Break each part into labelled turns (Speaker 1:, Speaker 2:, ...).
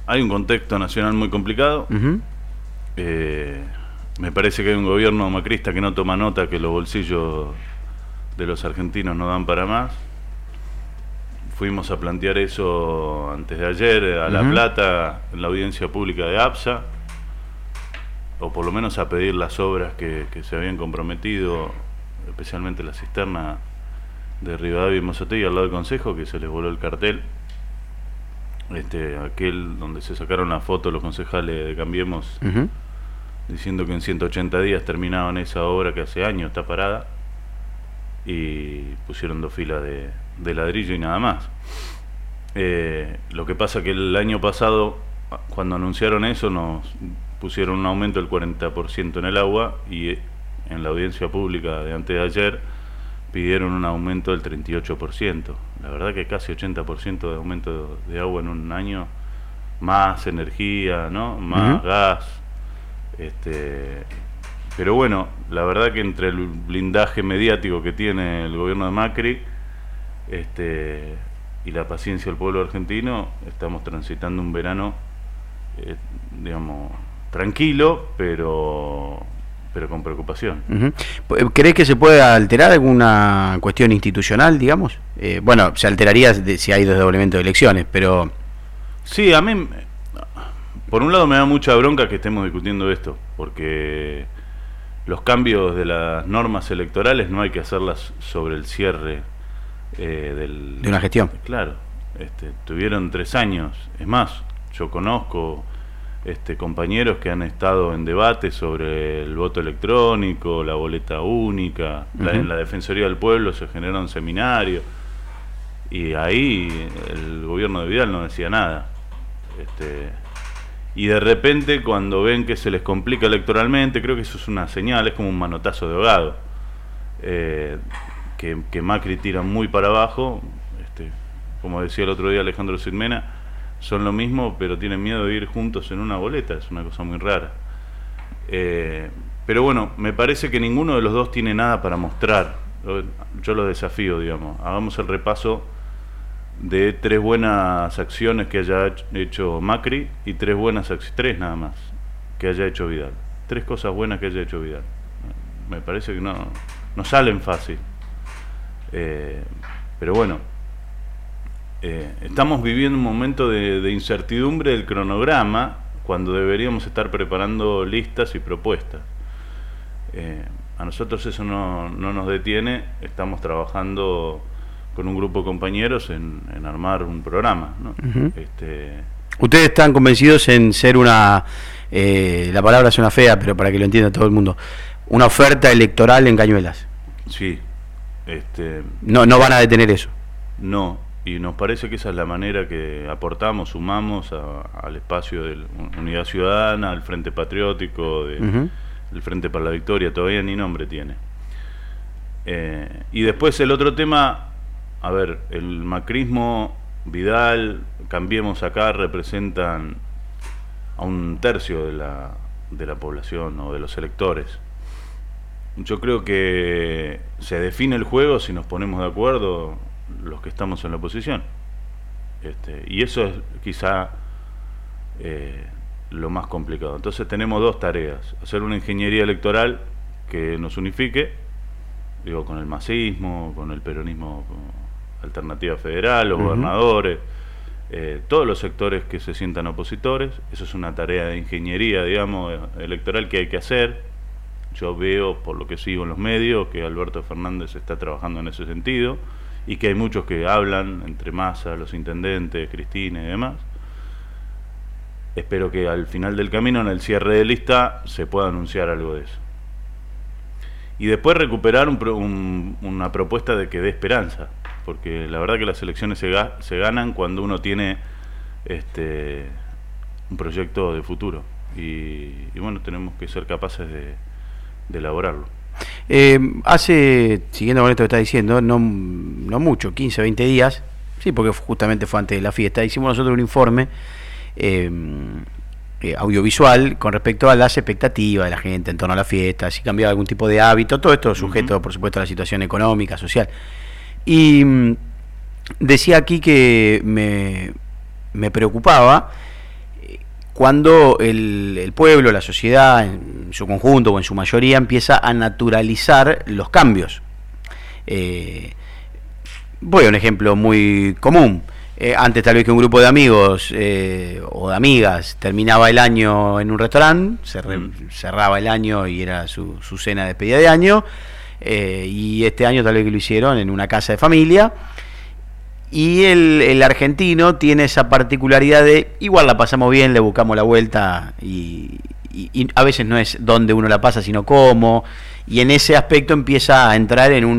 Speaker 1: hay un contexto nacional muy complicado. Me parece que hay un gobierno macrista que no toma nota, que los bolsillos de los argentinos no dan para más. Fuimos a plantear eso antes de ayer a La Plata, en la audiencia pública de APSA, o por lo menos a pedir las obras que se habían comprometido, especialmente la cisterna de Rivadavia y Mozzategui al lado del Consejo, que se les voló el cartel, aquel donde se sacaron la foto los concejales de Cambiemos, diciendo que en 180 días terminaban esa obra que hace años está parada, y pusieron 2 filas de ladrillo y nada más. Lo que pasa que el año pasado, cuando anunciaron eso, nos pusieron un aumento del 40% en el agua, y en la audiencia pública de antes de ayer pidieron un aumento del 38%. La verdad que casi 80% de aumento de agua en un año, más energía, ¿no? Más gas. Pero bueno, la verdad que entre el blindaje mediático que tiene el gobierno de Macri y la paciencia del pueblo argentino, estamos transitando un verano, digamos, tranquilo, pero con preocupación.
Speaker 2: ¿Crees que se puede alterar alguna cuestión institucional, digamos? Bueno, se alteraría si hay desdoblamiento de elecciones, pero...
Speaker 1: Sí, a mí, por un lado me da mucha bronca que estemos discutiendo esto, porque los cambios de las normas electorales no hay que hacerlas sobre el cierre de
Speaker 2: una gestión.
Speaker 1: Claro, tuvieron 3 años. Es más, yo conozco compañeros que han estado en debate sobre el voto electrónico, la boleta única. En la Defensoría del Pueblo se generó un seminario, y ahí el gobierno de Vidal no decía nada. Y de repente, cuando ven que se les complica electoralmente, creo que eso es una señal, es como un manotazo de ahogado, que Macri tira muy para abajo, como decía el otro día Alejandro Silmena, son lo mismo, pero tienen miedo de ir juntos en una boleta. Es una cosa muy rara. Pero bueno, me parece que ninguno de los dos tiene nada para mostrar. Yo los desafío, digamos. Hagamos el repaso de 3 buenas acciones que haya hecho Macri y 3 nada más que haya hecho Vidal. 3 cosas buenas que haya hecho Vidal. Me parece que no salen fácil. Pero bueno, estamos viviendo un momento de incertidumbre del cronograma, cuando deberíamos estar preparando listas y propuestas. A nosotros eso no nos detiene. Estamos trabajando con un grupo de compañeros en armar un programa, ¿no?
Speaker 2: Ustedes están convencidos en ser una, la palabra suena fea, pero para que lo entienda todo el mundo, una oferta electoral en Cañuelas.
Speaker 1: Sí.
Speaker 2: No van a detener eso.
Speaker 1: No, y nos parece que esa es la manera que aportamos, sumamos al espacio de Unidad Ciudadana, al Frente Patriótico, el Frente para la Victoria. Todavía ni nombre tiene. Y después el otro tema, a ver, el macrismo, Vidal, Cambiemos acá, representan a 1/3 de la población o de los electores. Yo creo que se define el juego si nos ponemos de acuerdo los que estamos en la oposición. Y eso es quizá lo más complicado. Entonces tenemos 2 tareas: hacer una ingeniería electoral que nos unifique, digo, con el masismo, con el peronismo, con Alternativa Federal, los gobernadores, todos los sectores que se sientan opositores. Eso es una tarea de ingeniería, digamos, electoral que hay que hacer. Yo veo, por lo que sigo en los medios, que Alberto Fernández está trabajando en ese sentido, y que hay muchos que hablan, entre Massa, los intendentes, Cristina y demás. Espero que al final del camino, en el cierre de lista, se pueda anunciar algo de eso. Y después recuperar una propuesta de que dé esperanza, porque la verdad que las elecciones se ganan cuando uno tiene un proyecto de futuro, y bueno, tenemos que ser capaces de elaborarlo.
Speaker 2: Siguiendo con esto que está diciendo, no mucho, 15, 20 días, sí, porque justamente fue antes de la fiesta, hicimos nosotros un informe audiovisual con respecto a las expectativas de la gente en torno a la fiesta, si cambiaba algún tipo de hábito, todo esto sujeto, por supuesto, a la situación económica, social. Y decía aquí que me preocupaba cuando el pueblo, la sociedad, en su conjunto o en su mayoría, empieza a naturalizar los cambios. Voy a un ejemplo muy común. Antes tal vez que un grupo de amigos o de amigas terminaba el año en un restaurante, cerraba el año y era su cena de despedida de año, y este año tal vez que lo hicieron en una casa de familia. Y el argentino tiene esa particularidad de igual la pasamos bien, le buscamos la vuelta y a veces no es dónde uno la pasa sino cómo, y en ese aspecto empieza a entrar en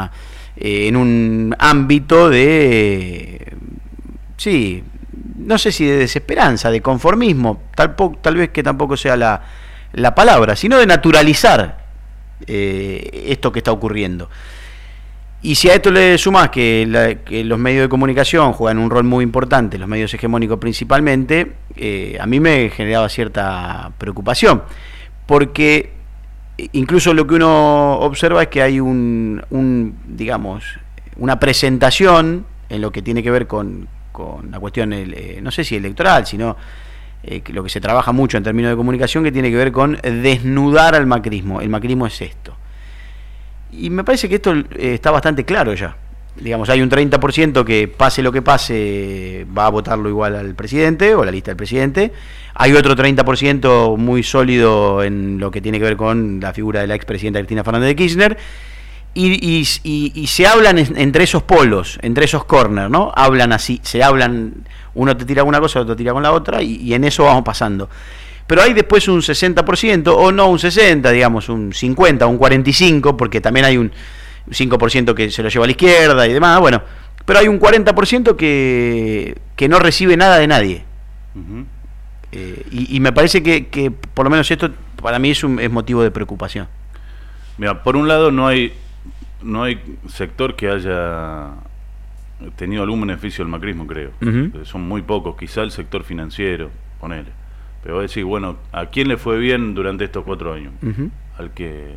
Speaker 2: un ámbito de, sí, no sé si de desesperanza, de conformismo, tal vez que tampoco sea la palabra, sino de naturalizar esto que está ocurriendo. Y si a esto le sumás que los medios de comunicación juegan un rol muy importante, los medios hegemónicos principalmente, a mí me generaba cierta preocupación, porque incluso lo que uno observa es que hay digamos, una presentación en lo que tiene que ver con la cuestión, no sé si electoral, sino lo que se trabaja mucho en términos de comunicación, que tiene que ver con desnudar al macrismo. El macrismo es esto. Y me parece que esto está bastante claro ya. Digamos, hay un 30% que pase lo que pase va a votarlo igual al presidente o la lista del presidente. Hay otro 30% muy sólido en lo que tiene que ver con la figura de la expresidenta Cristina Fernández de Kirchner. Y se hablan entre esos polos, entre esos corners, ¿no? Hablan así, uno te tira una cosa, otro tira con la otra, y en eso vamos pasando. Pero hay después un 60%, o no un 60%, digamos un 50%, un 45%, porque también hay un 5% que se lo lleva a la izquierda y demás, bueno, pero hay un 40% que no recibe nada de nadie. Uh-huh. Y me parece que por lo menos esto para mí es motivo de preocupación.
Speaker 1: Mira, por un lado no hay sector que haya tenido algún beneficio del macrismo, creo. Uh-huh. Son muy pocos, quizá el sector financiero, ponele. Pero voy a decir, bueno, ¿a quién le fue bien durante estos 4 años? Uh-huh. Al que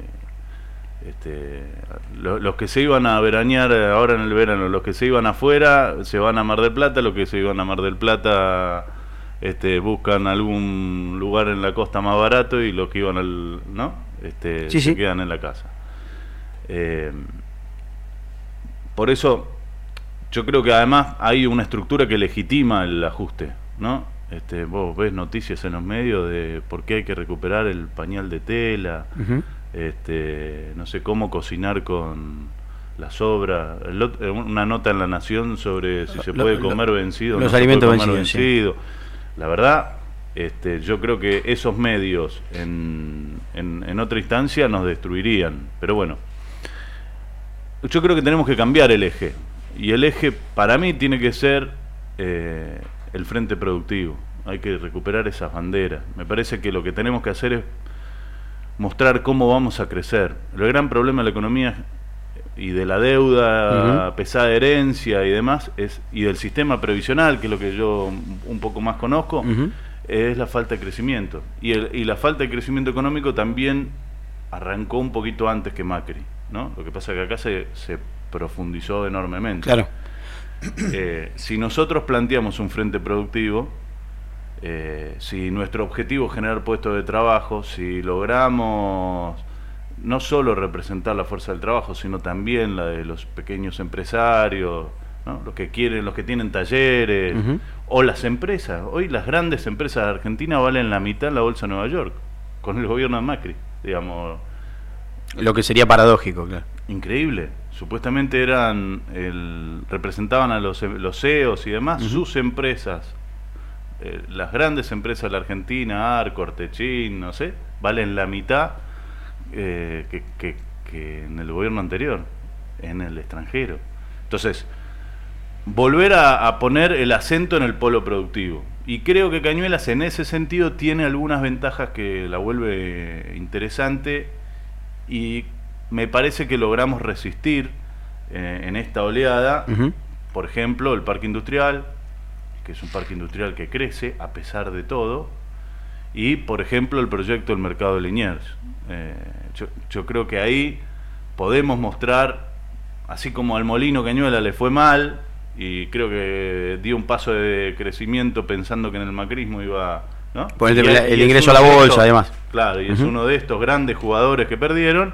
Speaker 1: los que se iban a veranear ahora en el verano, los que se iban afuera se van a Mar del Plata, los que se iban a Mar del Plata buscan algún lugar en la costa más barato, y los que iban se quedan en la casa. Por eso yo creo que además hay una estructura que legitima el ajuste, ¿no? Vos ves noticias en los medios de por qué hay que recuperar el pañal de tela, uh-huh. No sé cómo cocinar con la sobra, una nota en La Nación sobre si se puede comer vencido,
Speaker 2: los
Speaker 1: no
Speaker 2: alimentos
Speaker 1: se puede comer
Speaker 2: vencidos.
Speaker 1: Sí. La verdad, yo creo que esos medios en otra instancia nos destruirían, pero bueno, yo creo que tenemos que cambiar el eje, y el eje para mí tiene que ser el frente productivo. Hay que recuperar esas banderas. Me parece que lo que tenemos que hacer es mostrar cómo vamos a crecer. El gran problema de la economía y de la deuda, uh-huh. pesada de herencia y demás, y del sistema previsional, que es lo que yo un poco más conozco, uh-huh. es la falta de crecimiento. Y la falta de crecimiento económico también arrancó un poquito antes que Macri, ¿no? Lo que pasa es que acá se profundizó enormemente.
Speaker 2: Claro.
Speaker 1: Si nosotros planteamos un frente productivo, si nuestro objetivo es generar puestos de trabajo, si logramos no solo representar la fuerza del trabajo, sino también la de los pequeños empresarios, ¿no? los que tienen talleres, uh-huh. o las empresas. Hoy las grandes empresas de Argentina valen la mitad en la bolsa de Nueva York, con el gobierno de Macri, digamos.
Speaker 2: Lo que sería paradójico, claro.
Speaker 1: Increíble. Supuestamente representaban a los CEOs y demás, uh-huh. sus empresas, las grandes empresas de la Argentina, Arco, Ortechín, no sé, valen la mitad que en el gobierno anterior, en el extranjero. Entonces, volver a poner el acento en el polo productivo. Y creo que Cañuelas en ese sentido tiene algunas ventajas que la vuelve interesante, y me parece que logramos resistir en esta oleada, uh-huh. por ejemplo, el parque industrial, que es un parque industrial que crece a pesar de todo, y por ejemplo el proyecto del mercado de Liniers. Yo creo que ahí podemos mostrar, así como al Molino Cañuelas le fue mal, y creo que dio un paso de crecimiento pensando que en el macrismo iba ¿no?
Speaker 2: Por el ingreso a la bolsa, además.
Speaker 1: Claro, y es uno de estos grandes jugadores que perdieron.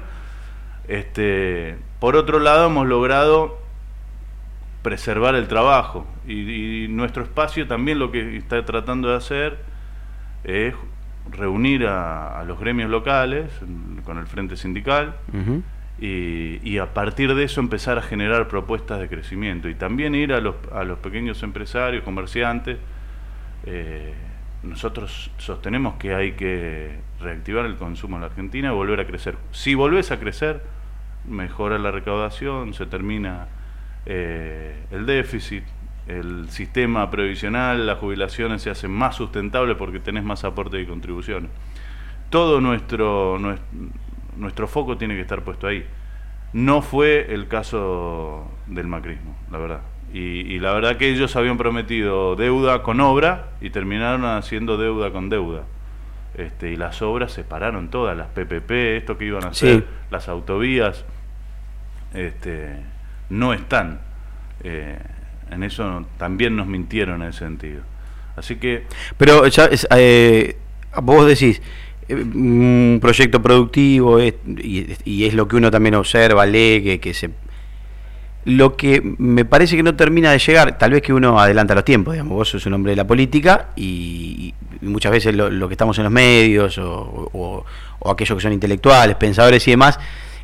Speaker 1: Por otro lado, hemos logrado preservar el trabajo, y nuestro espacio también lo que está tratando de hacer es reunir a los gremios locales con el frente sindical, y a partir de eso empezar a generar propuestas de crecimiento, y también ir a los pequeños empresarios, comerciantes. Nosotros sostenemos que hay que reactivar el consumo en la Argentina y volver a crecer. Si volvés a crecer, mejora la recaudación, se termina el déficit, el sistema previsional, las jubilaciones se hacen más sustentables porque tenés más aportes y contribuciones. Todo nuestro foco tiene que estar puesto ahí. No fue el caso del macrismo, la verdad. Y la verdad que ellos habían prometido deuda con obra y terminaron haciendo deuda con deuda. Y las obras se pararon todas, las PPP, esto que iban a hacer, las autovías, no están. En eso también nos mintieron en ese sentido. Así que... Pero
Speaker 2: ya vos decís, un proyecto productivo y es lo que uno también observa, lee, que se... Lo que me parece que no termina de llegar, tal vez que uno adelanta los tiempos, digamos, vos sos un hombre de la política y muchas veces lo que estamos en los medios o aquellos que son intelectuales, pensadores y demás,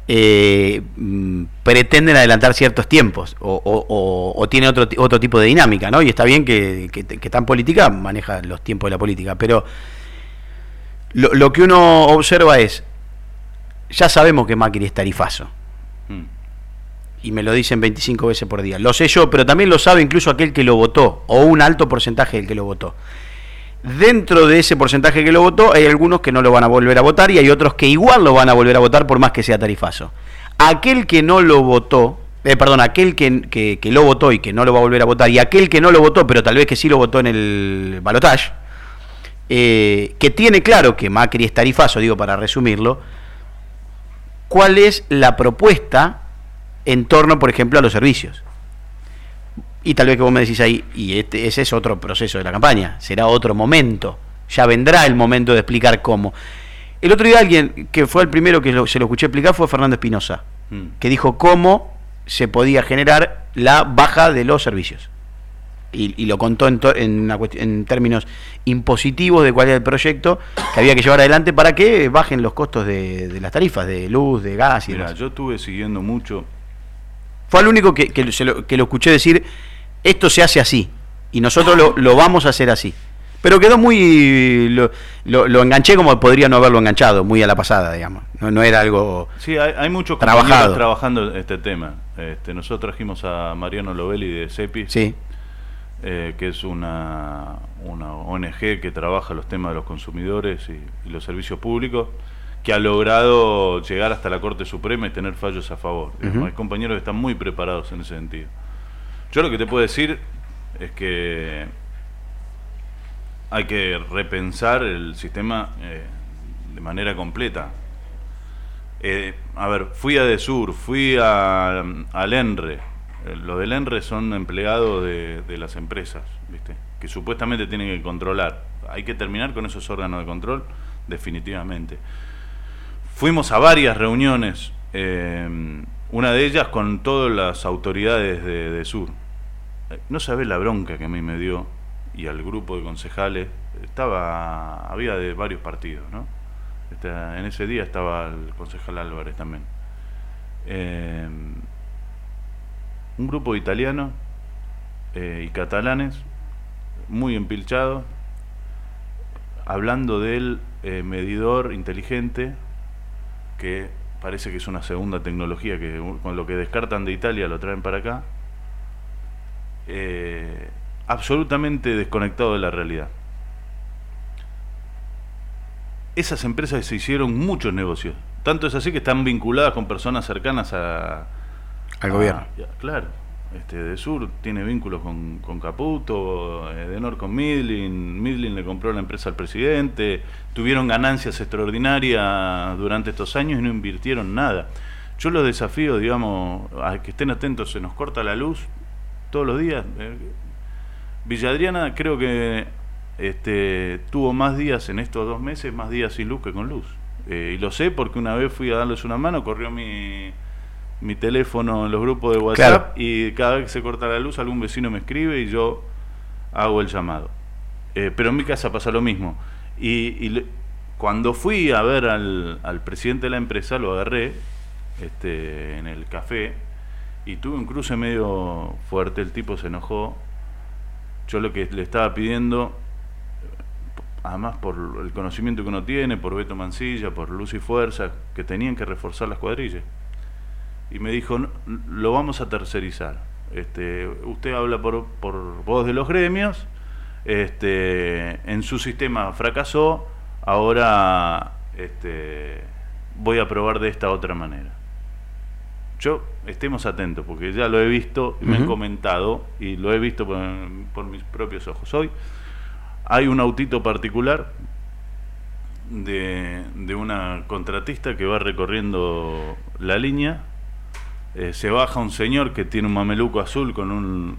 Speaker 2: pretenden adelantar ciertos tiempos o tiene otro tipo de dinámica, ¿no? Y está bien que está en política, maneja los tiempos de la política, pero lo que uno observa es, ya sabemos que Macri es tarifazo. Y me lo dicen 25 veces por día. Lo sé yo, pero también lo sabe incluso aquel que lo votó, o un alto porcentaje del que lo votó. Dentro de ese porcentaje que lo votó, hay algunos que no lo van a volver a votar y hay otros que igual lo van a volver a votar por más que sea tarifazo. Aquel que no lo votó, aquel que lo votó y que no lo va a volver a votar, y aquel que no lo votó, pero tal vez que sí lo votó en el balotaje, que tiene claro que Macri es tarifazo, digo para resumirlo, ¿cuál es la propuesta en torno, por ejemplo, a los servicios? Y tal vez que vos me decís ahí, y ese es otro proceso de la campaña, será otro momento, ya vendrá el momento de explicar cómo. El otro día alguien que fue el primero que se lo escuché explicar fue Fernando Espinosa, que dijo cómo se podía generar la baja de los servicios. Y lo contó en términos impositivos de cuál era el proyecto que había que llevar adelante para que bajen los costos de las tarifas, de luz, de gas y demás.
Speaker 1: Yo estuve siguiendo mucho.
Speaker 2: Fue el único que lo escuché decir, esto se hace así, y nosotros lo vamos a hacer así. Pero quedó muy... Lo enganché como podría no haberlo enganchado, muy a la pasada, digamos. No era algo
Speaker 1: sí, hay muchos compañeros trabajando este tema. Nosotros trajimos a Mariano Lovelli de CEPI,
Speaker 2: sí,
Speaker 1: que es una ONG que trabaja los temas de los consumidores y los servicios públicos, que ha logrado llegar hasta la Corte Suprema y tener fallos a favor. Hay compañeros que están muy preparados en ese sentido. Yo lo que te puedo decir es que hay que repensar el sistema de manera completa. Fui a Desur, fui al ENRE. Los del ENRE son empleados de las empresas, ¿viste? Que supuestamente tienen que controlar. Hay que terminar con esos órganos de control, definitivamente. Fuimos a varias reuniones, una de ellas con todas las autoridades de Sur. No sabés la bronca que a mí me dio, y al grupo de concejales. Había de varios partidos, ¿no? En ese día estaba el concejal Álvarez también. Un grupo de italianos y catalanes muy empilchados, hablando del medidor inteligente, que parece que es una segunda tecnología que con lo que descartan de Italia lo traen para acá, absolutamente desconectado de la realidad. Esas empresas se hicieron muchos negocios, tanto es así que están vinculadas con personas cercanas
Speaker 2: al gobierno.
Speaker 1: Claro, Desur tiene vínculos con Caputo, Edenor con Midlin le compró la empresa al presidente, tuvieron ganancias extraordinarias durante estos años y no invirtieron nada. Yo los desafío, digamos, a que estén atentos, se nos corta la luz todos los días. Villa Adriana creo que tuvo más días en estos 2 meses, más días sin luz que con luz. Y lo sé porque una vez fui a darles una mano, corrió mi teléfono en los grupos de WhatsApp, y cada vez que se corta la luz algún vecino me escribe y yo hago el llamado. Pero en mi casa pasa lo mismo. Cuando fui a ver al presidente de la empresa, lo agarré en el café y tuve un cruce medio fuerte. El tipo se enojó. Yo lo que le estaba pidiendo, además por el conocimiento que uno tiene, por Beto Mancilla, por Luz y Fuerza, que tenían que reforzar las cuadrillas, y me dijo: no, lo vamos a tercerizar. Usted habla por voz de los gremios, en su sistema fracasó, ahora voy a probar de esta otra manera. Estemos atentos, porque ya lo he visto, me han comentado, y lo he visto por mis propios ojos. Hoy hay un autito particular de una contratista que va recorriendo la línea. Se baja un señor que tiene un mameluco azul con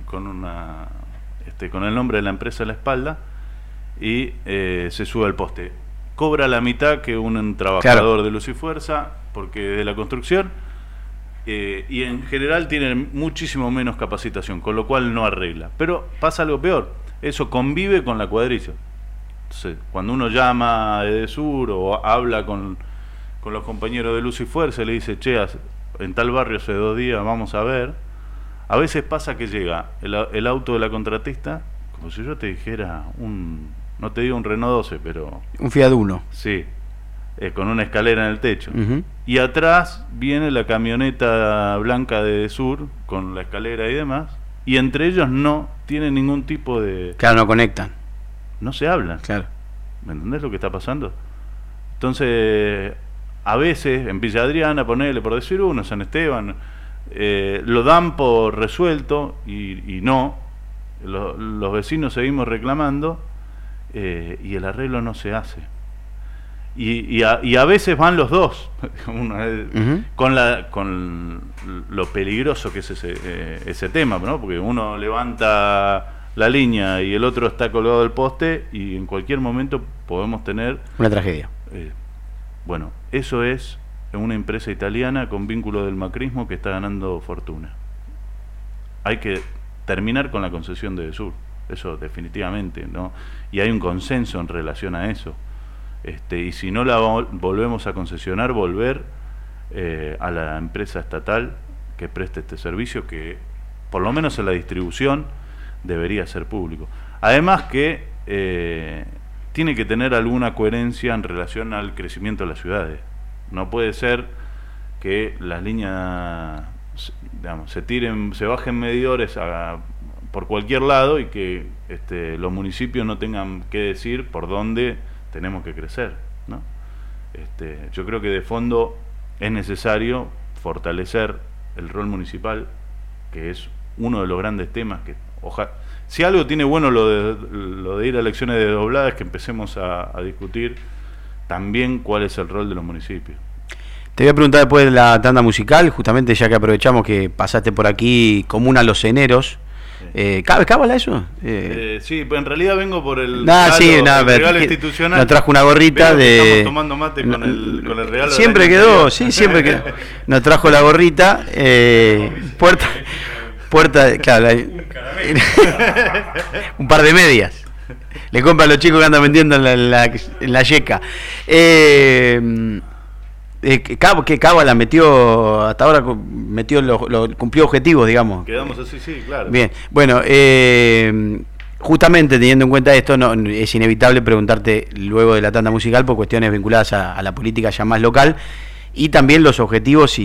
Speaker 1: el nombre de la empresa en la espalda, y se sube al poste. Cobra la mitad que un trabajador de Luz y Fuerza, porque de la construcción, y en general tienen muchísimo menos capacitación, con lo cual no arregla. Pero pasa algo peor, eso convive con la cuadrilla. Entonces, cuando uno llama a Edesur o habla con los compañeros de Luz y Fuerza y le dice: che, en tal barrio hace 2 días, vamos a ver. A veces pasa que llega el auto de la contratista, como si yo te dijera no te digo un Renault 12, pero
Speaker 2: un Fiat Uno.
Speaker 1: Sí, con una escalera en el techo. Y atrás viene la camioneta blanca de Edesur con la escalera y demás, y entre ellos no tienen ningún tipo de...
Speaker 2: Claro, no conectan.
Speaker 1: No se hablan.
Speaker 2: Claro.
Speaker 1: ¿Me entendés lo que está pasando? Entonces, a veces en Villa Adriana, ponele por decir uno, San Esteban, lo dan por resuelto y no. Los vecinos seguimos reclamando, y el arreglo no se hace. Y a veces van los dos, con lo peligroso que es ese tema, ¿no? Porque uno levanta la línea y el otro está colgado del poste, y en cualquier momento podemos tener
Speaker 2: una tragedia.
Speaker 1: Bueno, eso es una empresa italiana con vínculo del macrismo que está ganando fortuna. Hay que terminar con la concesión de Edesur, eso definitivamente, ¿no? Y hay un consenso en relación a eso. Y si no la volvemos a concesionar, volver a la empresa estatal que preste este servicio, que por lo menos en la distribución debería ser público. Además que tiene que tener alguna coherencia en relación al crecimiento de las ciudades. No puede ser que las líneas, digamos, se bajen medidores por cualquier lado, y que los municipios no tengan que decir por dónde tenemos que crecer, ¿no? Yo creo que de fondo es necesario fortalecer el rol municipal, que es uno de los grandes temas que si algo tiene bueno lo de ir a elecciones desdobladas, es que empecemos a discutir también cuál es el rol de los municipios.
Speaker 2: Te voy a preguntar después de la tanda musical, justamente ya que aprovechamos que pasaste por aquí, Comuna Los Eneros. ¿Cábala eso?
Speaker 1: Sí, pues en realidad vengo por el
Speaker 2: regalo
Speaker 1: institucional.
Speaker 2: Nos trajo una gorrita de...
Speaker 1: Estamos tomando mate con el regalo.
Speaker 2: Siempre quedó, sí, siempre quedó. Nos trajo la gorrita, puerta, claro, un par de medias. Le compra a los chicos que andan vendiendo en la yeca. ¿Qué Cábala metió hasta ahora? Cumplió objetivos, digamos.
Speaker 1: Quedamos así, sí, claro.
Speaker 2: Bien, bueno, justamente teniendo en cuenta esto, es inevitable preguntarte luego de la tanda musical por cuestiones vinculadas a la política ya más local, y también los objetivos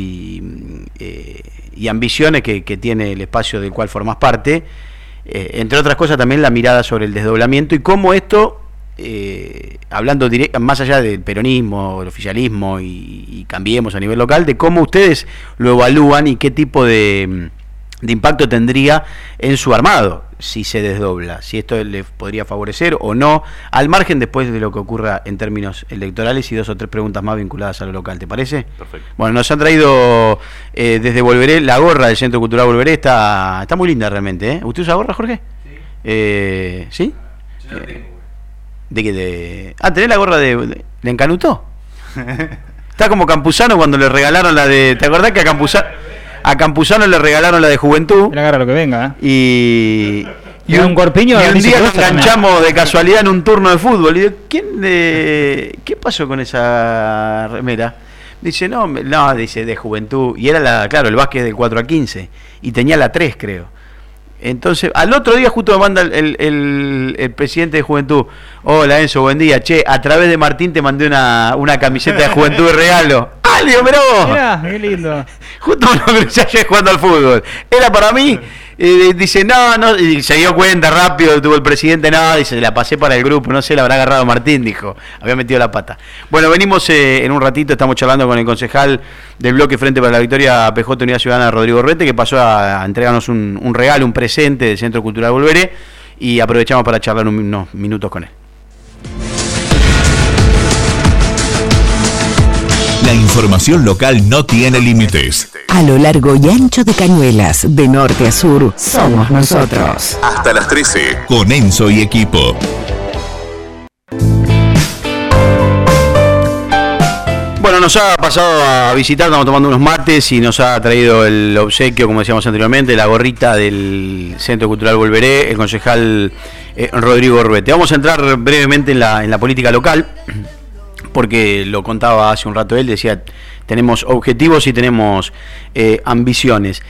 Speaker 2: y ambiciones que tiene el espacio del cual formás parte, entre otras cosas también la mirada sobre el desdoblamiento y cómo esto, hablando más allá del peronismo, el oficialismo y Cambiemos a nivel local, de cómo ustedes lo evalúan y qué tipo de impacto tendría en su armado si se desdobla, si esto les podría favorecer o no, al margen después de lo que ocurra en términos electorales, y 2 o 3 preguntas más vinculadas a lo local, ¿te parece?
Speaker 1: Perfecto.
Speaker 2: Bueno, nos han traído desde Volveré, la gorra del Centro Cultural Volveré, está muy linda realmente, ¿eh? ¿Usted usa gorra, Jorge?
Speaker 3: Sí.
Speaker 2: ¿Sí?
Speaker 3: Yo la tengo.
Speaker 2: ¿De qué? ¿Tenés la gorra de Encanutó? Está como Campuzano cuando le regalaron la de... ¿Te acordás que a Campuzano le regalaron la de Juventud?
Speaker 3: Le agarra lo que venga,
Speaker 2: Y
Speaker 3: un corpiño.
Speaker 2: Y un día nos enganchamos de casualidad en un turno de fútbol. Y digo, ¿qué pasó con esa remera? Dice, no, dice, de Juventud. Y era el básquet del 4 a 15. Y tenía la 3, creo. Entonces, al otro día justo me manda el presidente de Juventud: hola Enzo, buen día, che, a través de Martín te mandé una camiseta de Juventud de regalo. ¡Ah, le digo, mirá vos!
Speaker 3: Mirá, qué lindo.
Speaker 2: Justo me lo crucé ayer jugando al fútbol. Era para mí. Dice, no, y se dio cuenta rápido, tuvo el presidente, dice, la pasé para el grupo, no sé, la habrá agarrado Martín, dijo, había metido la pata. Bueno, venimos en un ratito, estamos charlando con el concejal del bloque Frente para la Victoria, PJ Unidad Ciudadana, Rodrigo Orrete, que pasó a entregarnos un regalo, un presente del Centro Cultural Volveré, y aprovechamos para charlar unos minutos con él.
Speaker 4: La información local no tiene límites.
Speaker 5: A lo largo y ancho de Cañuelas, de norte a sur, somos nosotros.
Speaker 4: Hasta las 13, con Enzo y equipo.
Speaker 2: Bueno, nos ha pasado a visitar, estamos tomando unos mates y nos ha traído el obsequio, como decíamos anteriormente, la gorrita del Centro Cultural Volveré, el concejal Rodrigo Orrete. Vamos a entrar brevemente en la política local, porque lo contaba hace un rato él, decía, tenemos objetivos y tenemos ambiciones.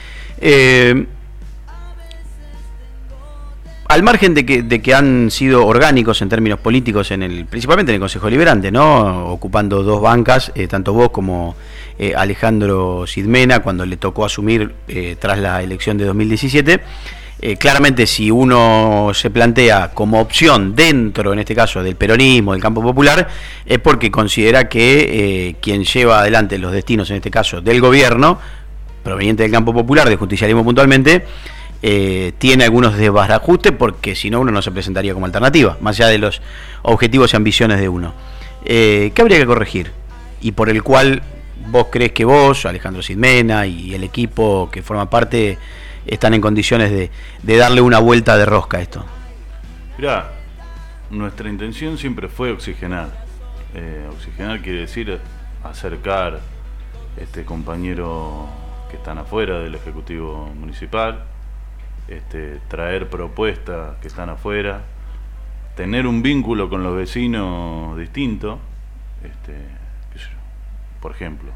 Speaker 2: Al margen de que han sido orgánicos en términos políticos, principalmente en el Consejo Deliberante, ¿no? Ocupando dos bancas, tanto vos como Alejandro Sidmena, cuando le tocó asumir tras la elección de 2017, claramente si uno se plantea como opción dentro, en este caso, del peronismo, del campo popular, es porque considera que quien lleva adelante los destinos, en este caso, del gobierno, proveniente del campo popular, del justicialismo puntualmente, tiene algunos desbarajustes, porque si no uno no se presentaría como alternativa, más allá de los objetivos y ambiciones de uno. ¿Qué habría que corregir? Y por el cual vos crees que vos, Alejandro Sidmena y el equipo que forma parte están en condiciones de darle una vuelta de rosca a esto.
Speaker 1: Mirá, nuestra intención siempre fue oxigenar. Oxigenar quiere decir acercar compañeros que están afuera del Ejecutivo Municipal, traer propuestas que están afuera, tener un vínculo con los vecinos distinto, qué sé yo, por ejemplo.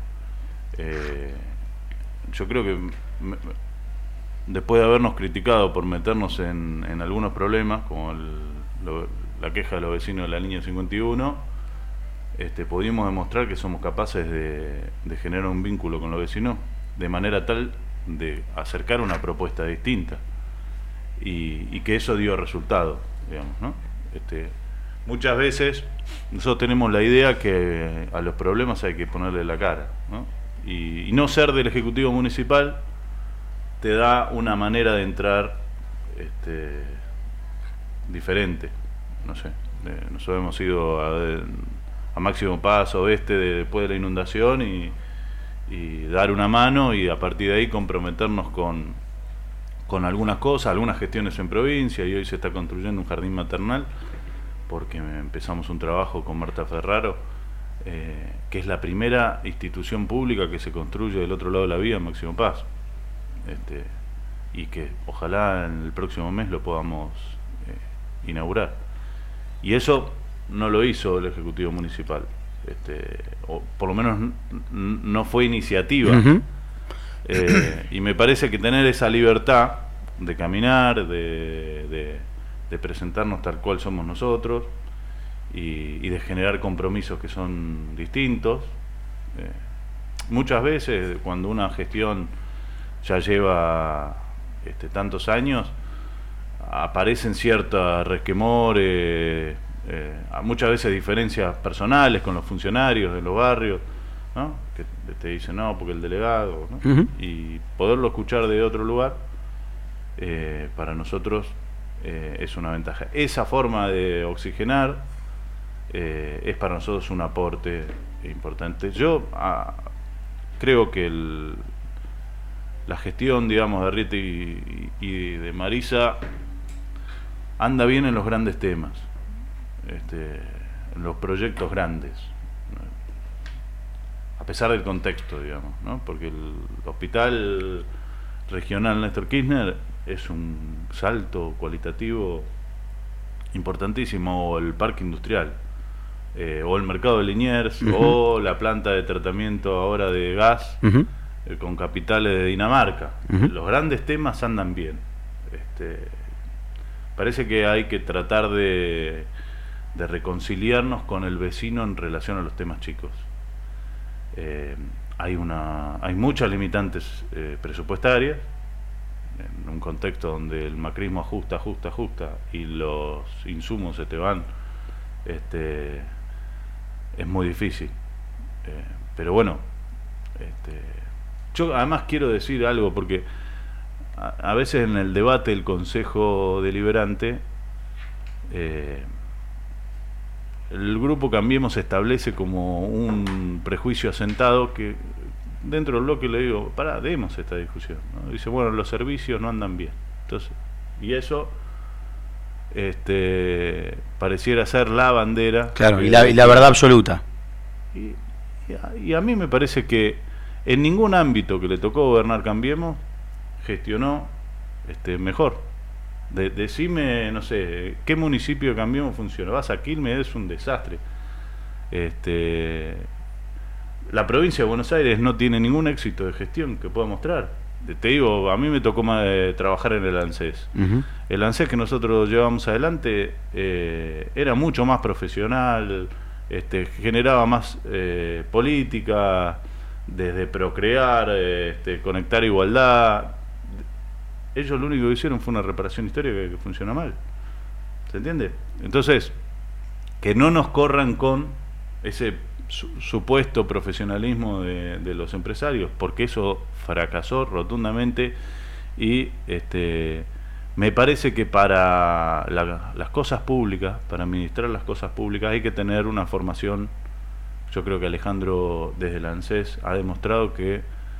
Speaker 1: Yo creo que después de habernos criticado por meternos en algunos problemas, como la queja de los vecinos de la línea 51, pudimos demostrar que somos capaces de generar un vínculo con los vecinos de manera tal de acercar una propuesta distinta y que eso dio resultado, digamos, ¿no? Muchas veces nosotros tenemos la idea que a los problemas hay que ponerle la cara, ¿no? Y no ser del Ejecutivo Municipal te da una manera de entrar diferente. No sé, nosotros hemos ido a Máximo Paz Oeste después de la inundación y dar una mano y a partir de ahí comprometernos con algunas cosas, algunas gestiones en provincia, y hoy se está construyendo un jardín maternal porque empezamos un trabajo con Marta Ferraro, que es la primera institución pública que se construye del otro lado de la vía en Máximo Paz. Y que ojalá en el próximo mes lo podamos inaugurar. Y eso no lo hizo el Ejecutivo Municipal, o por lo menos no fue iniciativa.
Speaker 2: Uh-huh.
Speaker 1: Y me parece que tener esa libertad de caminar, de presentarnos tal cual somos nosotros y de generar compromisos que son distintos. Muchas veces cuando una gestión ya lleva tantos años, aparecen ciertos resquemores, muchas veces diferencias personales con los funcionarios de los barrios, ¿no? Que te dicen no, porque el delegado, ¿no? Uh-huh. Y poderlo escuchar de otro lugar, para nosotros es una ventaja. Esa forma de oxigenar es para nosotros un aporte importante. Yo creo que la gestión, digamos, de Riete y de Marisa anda bien en los grandes temas. en los proyectos grandes, a pesar del contexto, digamos, ¿no? Porque el hospital regional Néstor Kirchner es un salto cualitativo importantísimo, o el parque industrial, o el mercado de Liniers, o la planta de tratamiento ahora de gas, con capitales de Dinamarca. Los grandes temas andan bien. Parece que hay que tratar de reconciliarnos con el vecino en relación a los temas chicos. Hay muchas limitantes presupuestarias en un contexto donde el macrismo ajusta y los insumos se te van. Es muy difícil, pero bueno, yo además quiero decir algo, porque a veces en el debate del Consejo Deliberante el grupo Cambiemos establece como un prejuicio asentado que dentro del bloque le digo, demos esta discusión, ¿no? Dice, bueno, los servicios no andan bien. Entonces, y eso pareciera ser la bandera.
Speaker 2: Claro, y la verdad absoluta.
Speaker 1: Y a mí me parece que en ningún ámbito que le tocó gobernar Cambiemos gestionó mejor. Decime, no sé, ¿qué municipio de Cambiemos funciona? Vas a Quilmes, es un desastre. La provincia de Buenos Aires no tiene ningún éxito de gestión que pueda mostrar. Te digo, a mí me tocó trabajar en el ANSES. El ANSES que nosotros llevamos adelante era mucho más profesional, generaba más política, desde procrear, conectar igualdad. Ellos lo único que hicieron fue una reparación histórica que funciona mal. ¿Se entiende? Entonces, que no nos corran con ese supuesto profesionalismo de los empresarios, porque eso fracasó rotundamente. Y me parece que para las cosas públicas, para administrar las cosas públicas, hay que tener una formación. Yo creo que Alejandro desde el ANSES ha demostrado que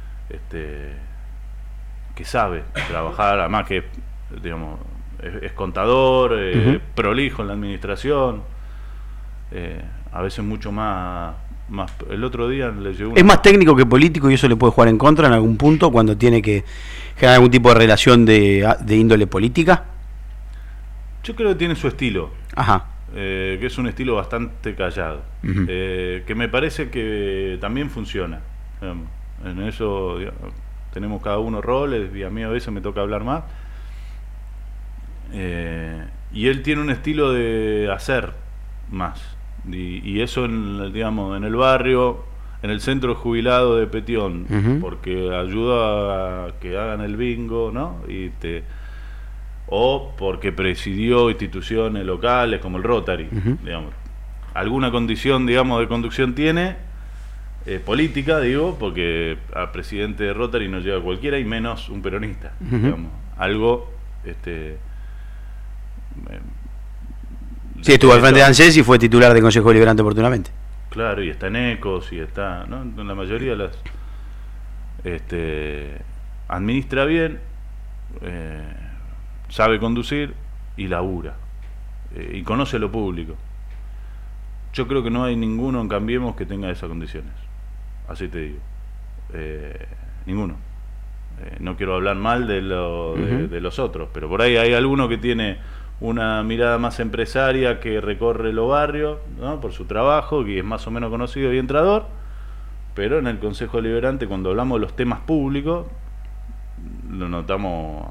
Speaker 1: sabe trabajar, además que digamos es contador, prolijo en la administración, a veces mucho más. El otro día le llegó
Speaker 2: ¿Es más técnico que político y eso le puede jugar en contra en algún punto cuando tiene que generar algún tipo de relación de índole política?
Speaker 1: Yo creo que tiene su estilo.
Speaker 2: Ajá.
Speaker 1: Que es un estilo bastante callado, que me parece que también funciona, digamos. En eso, digamos, tenemos cada uno roles y a mí a veces me toca hablar más, y él tiene un estilo de hacer más, y eso digamos, en el barrio, en el centro jubilado de Petión, porque ayuda a que hagan el bingo, ¿no? O porque presidió instituciones locales como el Rotary, digamos. Alguna condición, digamos, de conducción tiene, política, digo, porque a presidente de Rotary no llega cualquiera y menos un peronista, digamos. Algo,
Speaker 2: sí, estuvo al frente de ANSES y fue titular del Consejo Deliberante oportunamente.
Speaker 1: Claro, y está en ECOS y está, ¿no? En la mayoría de las administra bien, sabe conducir y labura, y conoce lo público. Yo creo que no hay ninguno en Cambiemos que tenga esas condiciones, así te digo, ninguno. No quiero hablar mal de los otros, pero por ahí hay alguno que tiene una mirada más empresaria, que recorre los barrios, ¿no? Por su trabajo, que es más o menos conocido y entrador, pero en el Consejo Deliberante, cuando hablamos de los temas públicos, lo notamos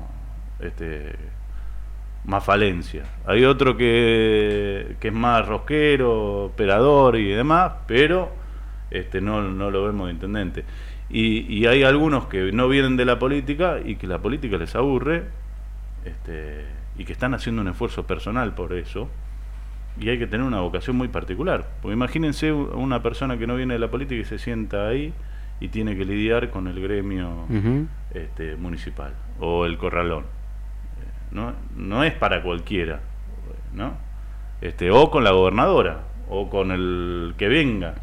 Speaker 1: más falencia. Hay otro que es más rosquero, operador y demás, pero no lo vemos de intendente. Y hay algunos que no vienen de la política y que la política les aburre, y que están haciendo un esfuerzo personal por eso, y hay que tener una vocación muy particular, porque imagínense una persona que no viene de la política y se sienta ahí y tiene que lidiar con el gremio municipal o el corralón. No es para cualquiera, ¿no? O con la gobernadora o con el que venga.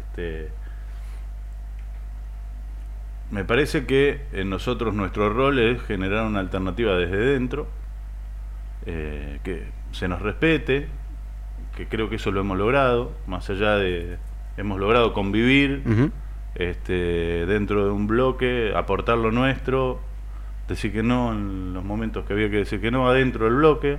Speaker 1: Me parece que en nosotros nuestro rol es generar una alternativa desde dentro, que se nos respete, que creo que eso lo hemos logrado, más allá de... Hemos logrado convivir dentro de un bloque, aportar lo nuestro, decir que no en los momentos que había que decir que no adentro del bloque.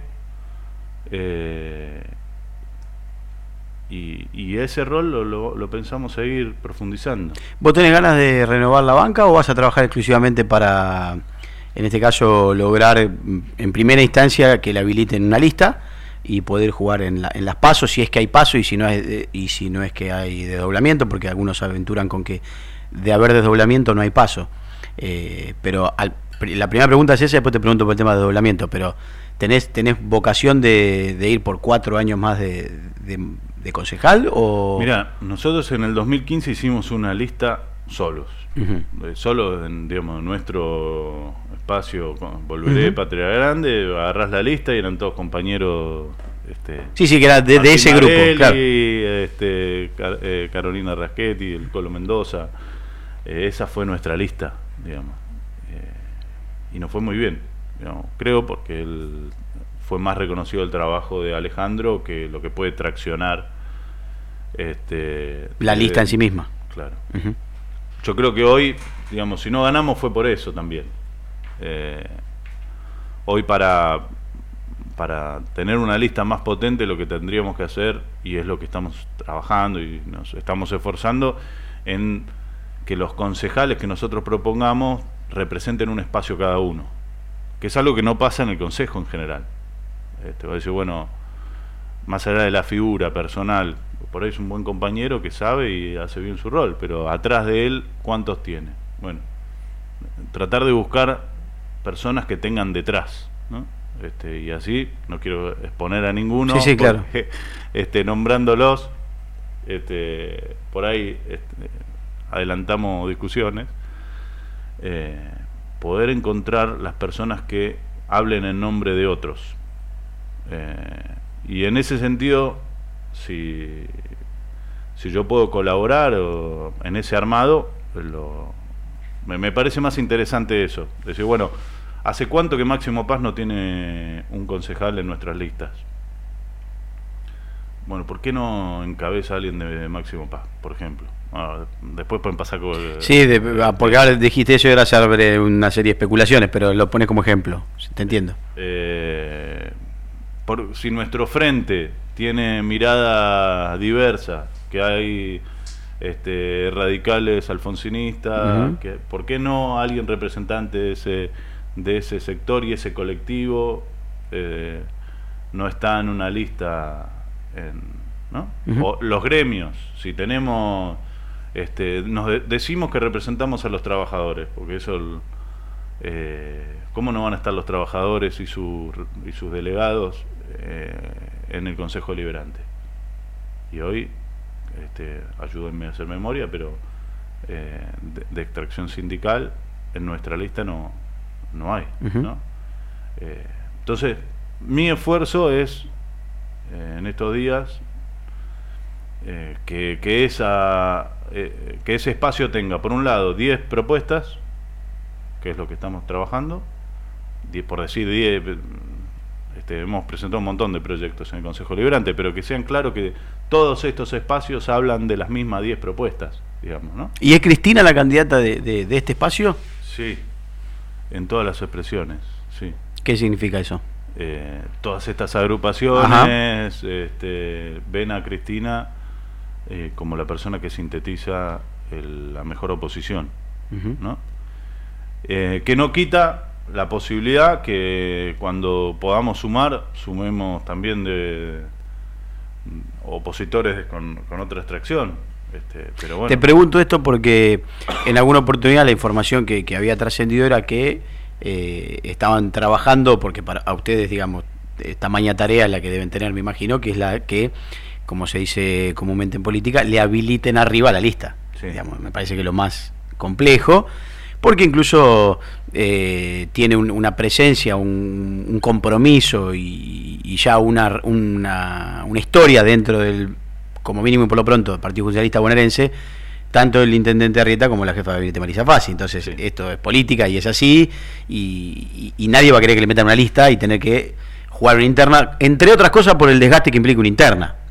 Speaker 1: Y ese rol lo pensamos seguir profundizando.
Speaker 2: ¿Vos tenés ganas de renovar la banca o vas a trabajar exclusivamente para, en este caso, lograr en primera instancia que le habiliten una lista y poder jugar en las pasos, si es que hay paso y si no es que hay desdoblamiento, porque algunos se aventuran con que de haber desdoblamiento no hay paso? Pero la primera pregunta es esa, después te pregunto por el tema de desdoblamiento, pero ¿tenés vocación de ir por 4 años más de concejal? O...
Speaker 1: Mira, nosotros en el 2015 hicimos una lista solos, solo en, digamos, nuestro espacio, Volveré, Patria Grande, agarrás la lista y eran todos compañeros.
Speaker 2: Sí, que era de ese grupo,
Speaker 1: claro. Carolina Raschetti, el Colo Mendoza, esa fue nuestra lista, digamos, y nos fue muy bien, digamos, creo, porque fue más reconocido el trabajo de Alejandro que lo que puede traccionar
Speaker 2: la lista en sí misma.
Speaker 1: Claro. Yo creo que hoy, digamos, si no ganamos fue por eso también. Hoy para tener una lista más potente, lo que tendríamos que hacer, y es lo que estamos trabajando y nos estamos esforzando, en que los concejales que nosotros propongamos representen un espacio cada uno, que es algo que no pasa en el consejo en general. Va a decir, bueno, más allá de la figura personal, por ahí es un buen compañero que sabe y hace bien su rol, pero atrás de él, ¿cuántos tiene? Bueno, tratar de buscar personas que tengan detrás, ¿no? Y así, no quiero exponer a ninguno,
Speaker 2: sí, claro.
Speaker 1: Nombrándolos, por ahí adelantamos discusiones, poder encontrar las personas que hablen en nombre de otros, y en ese sentido, si yo puedo colaborar en ese armado, me parece más interesante eso, decir, bueno, ¿hace cuánto que Máximo Paz no tiene un concejal en nuestras listas? Bueno, ¿por qué no encabeza a alguien de Máximo Paz, por ejemplo? Después pueden pasar con...
Speaker 2: Sí, porque ahora dijiste eso y era sobre una serie de especulaciones, pero lo pones como ejemplo, te entiendo.
Speaker 1: Si nuestro frente tiene mirada diversa, que hay radicales alfonsinistas, ¿por qué no alguien representante de ese sector y ese colectivo no está en una lista, ¿no? O los gremios, si tenemos, decimos que representamos a los trabajadores, porque eso, ¿cómo no van a estar los trabajadores y sus delegados en el Consejo Deliberante? Y hoy, ayúdenme a hacer memoria, pero de extracción sindical en nuestra lista no hay, ¿no? Entonces, mi esfuerzo es, en estos días, que ese espacio tenga, por un lado, 10 propuestas, que es lo que estamos trabajando, 10, por decir 10, hemos presentado un montón de proyectos en el Consejo Deliberante, pero que sean claros que todos estos espacios hablan de las mismas 10 propuestas, digamos, ¿no?
Speaker 2: ¿Y es Cristina la candidata de este espacio?
Speaker 1: Sí, en todas las expresiones, sí.
Speaker 2: ¿Qué significa eso?
Speaker 1: Todas estas agrupaciones ven a Cristina como la persona que sintetiza la mejor oposición, ¿no? Que no quita la posibilidad que cuando podamos sumemos también de opositores con otra extracción. Pero bueno.
Speaker 2: Te pregunto esto porque en alguna oportunidad la información que había trascendido era que estaban trabajando, porque a ustedes, digamos, tamaña tarea la que deben tener, me imagino, que es la que, como se dice comúnmente en política, le habiliten arriba a la lista. Sí. Digamos, me parece que es lo más complejo, porque incluso tiene una presencia, un compromiso y ya una historia dentro del, como mínimo y por lo pronto, del Partido Justicialista Bonaerense, tanto el intendente Arrieta como la jefa de gabinete Marisa Fassi. Entonces, sí, esto es política y es así, y nadie va a querer que le metan una lista y tener que jugar una interna, entre otras cosas por el desgaste que implica una interna.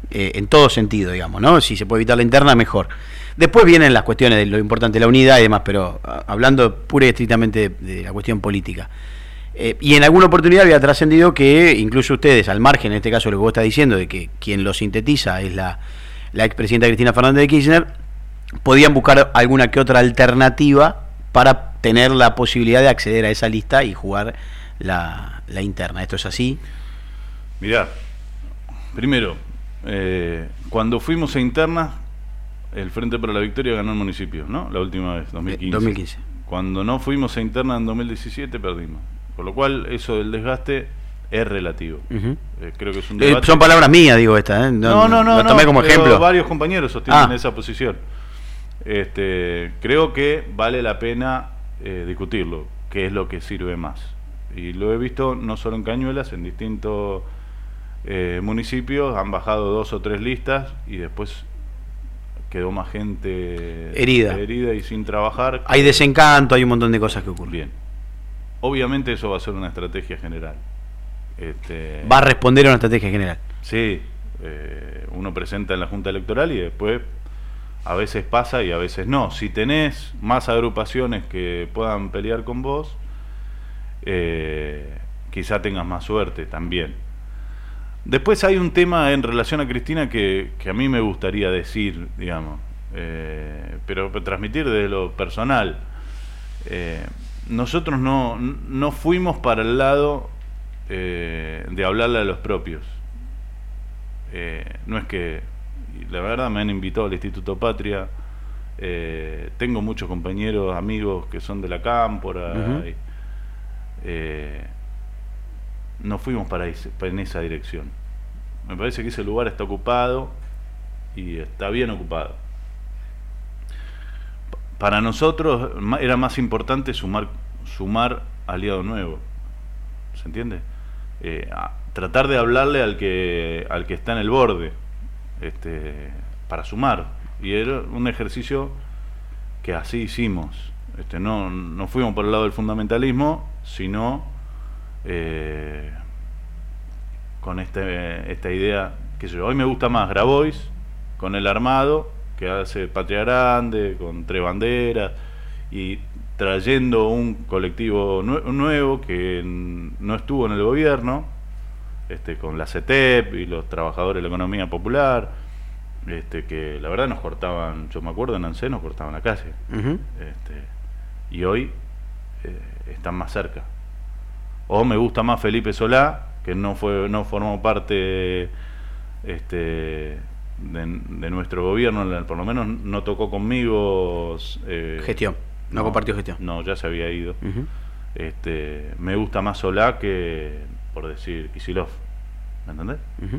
Speaker 2: en todo sentido, digamos, ¿no? Si se puede evitar la interna, mejor. Después vienen las cuestiones de lo importante de la unidad y demás, pero hablando pura y estrictamente de la cuestión política. Y en alguna oportunidad había trascendido que incluso ustedes, al margen, en este caso lo que vos estás diciendo, de que quien lo sintetiza es la expresidenta Cristina Fernández de Kirchner, podían buscar alguna que otra alternativa para tener la posibilidad de acceder a esa lista y jugar la interna. ¿Esto es así?
Speaker 1: Mirá, primero, cuando fuimos a interna, el Frente para la Victoria ganó el municipio, ¿no? La última vez, 2015.
Speaker 2: 2015.
Speaker 1: Cuando no fuimos a interna en 2017, perdimos. Por lo cual, eso del desgaste es relativo. Creo que es un debate.
Speaker 2: Son palabras mías, digo esta, ¿eh?
Speaker 1: No,
Speaker 2: lo tomé como ejemplo.
Speaker 1: Varios compañeros sostienen esa posición. Creo que vale la pena discutirlo, qué es lo que sirve más. Y lo he visto no solo en Cañuelas, en distintos municipios han bajado 2 o 3 listas y después quedó más gente herida y sin trabajar.
Speaker 2: Hay desencanto, hay un montón de cosas que ocurren.
Speaker 1: Bien. Obviamente eso va a ser una estrategia general.
Speaker 2: Va a responder a una estrategia general.
Speaker 1: Sí, uno presenta en la Junta Electoral y después a veces pasa y a veces no. Si tenés más agrupaciones que puedan pelear con vos, quizá tengas más suerte también. Después hay un tema en relación a Cristina que a mí me gustaría decir, digamos, pero transmitir desde lo personal. Nosotros no fuimos para el lado de hablarle a los propios. No es que, la verdad, me han invitado al Instituto Patria. Tengo muchos compañeros, amigos que son de la Cámpora. No fuimos en esa dirección. Me parece que ese lugar está ocupado y está bien ocupado. Para nosotros era más importante sumar aliado nuevo. ¿Se entiende? Tratar de hablarle al que está en el borde, para sumar. Y era un ejercicio que así hicimos. No fuimos por el lado del fundamentalismo, sino con esta idea que hoy me gusta más Grabois con el armado que hace Patria Grande, con 3 banderas y trayendo un colectivo nuevo que no estuvo en el gobierno, con la CETEP y los trabajadores de la economía popular, que la verdad nos cortaban, yo me acuerdo en ANSE nos cortaban la calle, y hoy están más cerca. O me gusta más Felipe Solá, que no formó parte de nuestro gobierno, por lo menos no tocó conmigo
Speaker 2: gestión, no compartió gestión.
Speaker 1: No, ya se había ido. Me gusta más Solá que, por decir, Kicillof, ¿me entendés?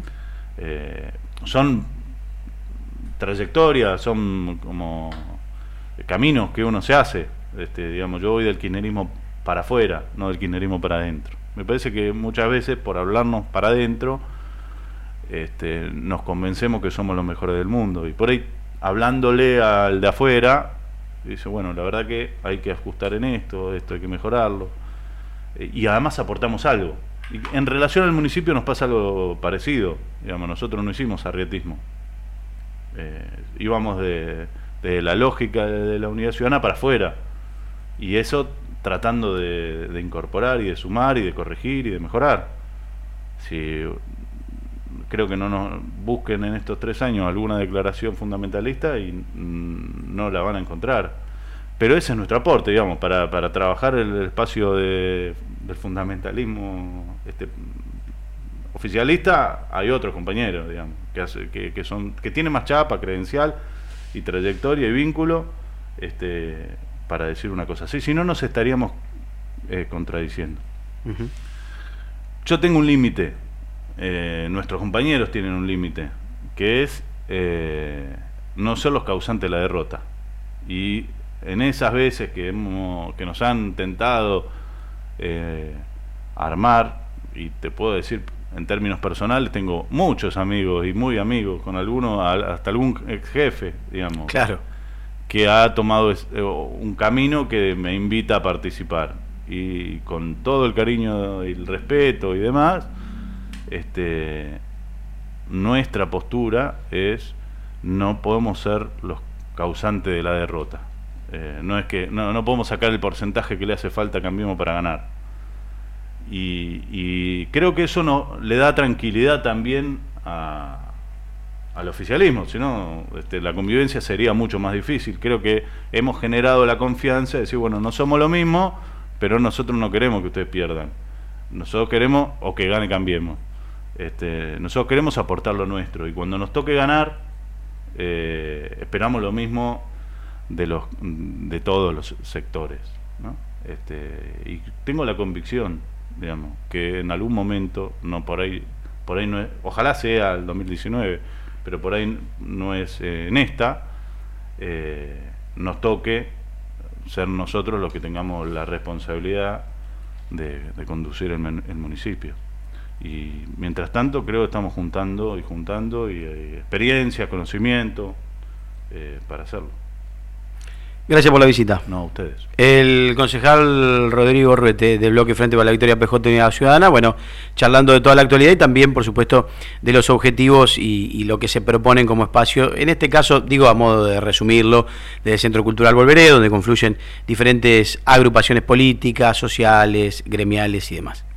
Speaker 1: Son trayectorias, son como caminos que uno se hace. Digamos, yo voy del kirchnerismo para afuera, no del kirchnerismo para adentro. Me parece que muchas veces, por hablarnos para adentro, nos convencemos que somos los mejores del mundo. Y por ahí, hablándole al de afuera, dice, bueno, la verdad que hay que ajustar en esto hay que mejorarlo. Y además aportamos algo. Y en relación al municipio nos pasa algo parecido. Digamos, nosotros no hicimos arrietismo. Íbamos de la lógica de la unidad ciudadana para afuera. Y eso tratando de incorporar y de sumar y de corregir y de mejorar. Si creo que no nos busquen en estos 3 años alguna declaración fundamentalista y no la van a encontrar. Pero ese es nuestro aporte, digamos, para trabajar el espacio del fundamentalismo oficialista. Hay otros compañeros, digamos, que tienen más chapa, credencial y trayectoria y vínculo, para decir una cosa así, si no nos estaríamos contradiciendo. Yo tengo un límite, nuestros compañeros tienen un límite, que es no ser los causantes de la derrota. Y en esas veces que nos han tentado armar, y te puedo decir en términos personales, tengo muchos amigos y muy amigos, con algunos hasta algún ex jefe, digamos. Claro. Que ha tomado un camino que me invita a participar, y con todo el cariño y el respeto y demás, nuestra postura es: no podemos ser los causantes de la derrota. No es que no podemos sacar el porcentaje que le hace falta a Cambiemos para ganar. Y creo que eso le da tranquilidad también al oficialismo, si no, la convivencia sería mucho más difícil. Creo que hemos generado la confianza de decir, bueno, no somos lo mismo, pero nosotros no queremos que ustedes pierdan. Nosotros queremos, o que gane Cambiemos. Nosotros queremos aportar lo nuestro, y cuando nos toque ganar, esperamos lo mismo de todos los sectores, ¿no? Y tengo la convicción, digamos, que en algún momento, por ahí no es, ojalá sea el 2019, pero por ahí no es en esta, nos toque ser nosotros los que tengamos la responsabilidad de conducir el municipio. Y mientras tanto creo que estamos juntando y experiencia, conocimiento para hacerlo.
Speaker 2: Gracias por la visita.
Speaker 1: No, a ustedes.
Speaker 2: El concejal Rodrigo Ruete, del bloque Frente para la Victoria PJ Unidad Ciudadana, bueno, charlando de toda la actualidad y también, por supuesto, de los objetivos y lo que se proponen como espacio, en este caso, digo a modo de resumirlo, del Centro Cultural Volveré, donde confluyen diferentes agrupaciones políticas, sociales, gremiales y demás.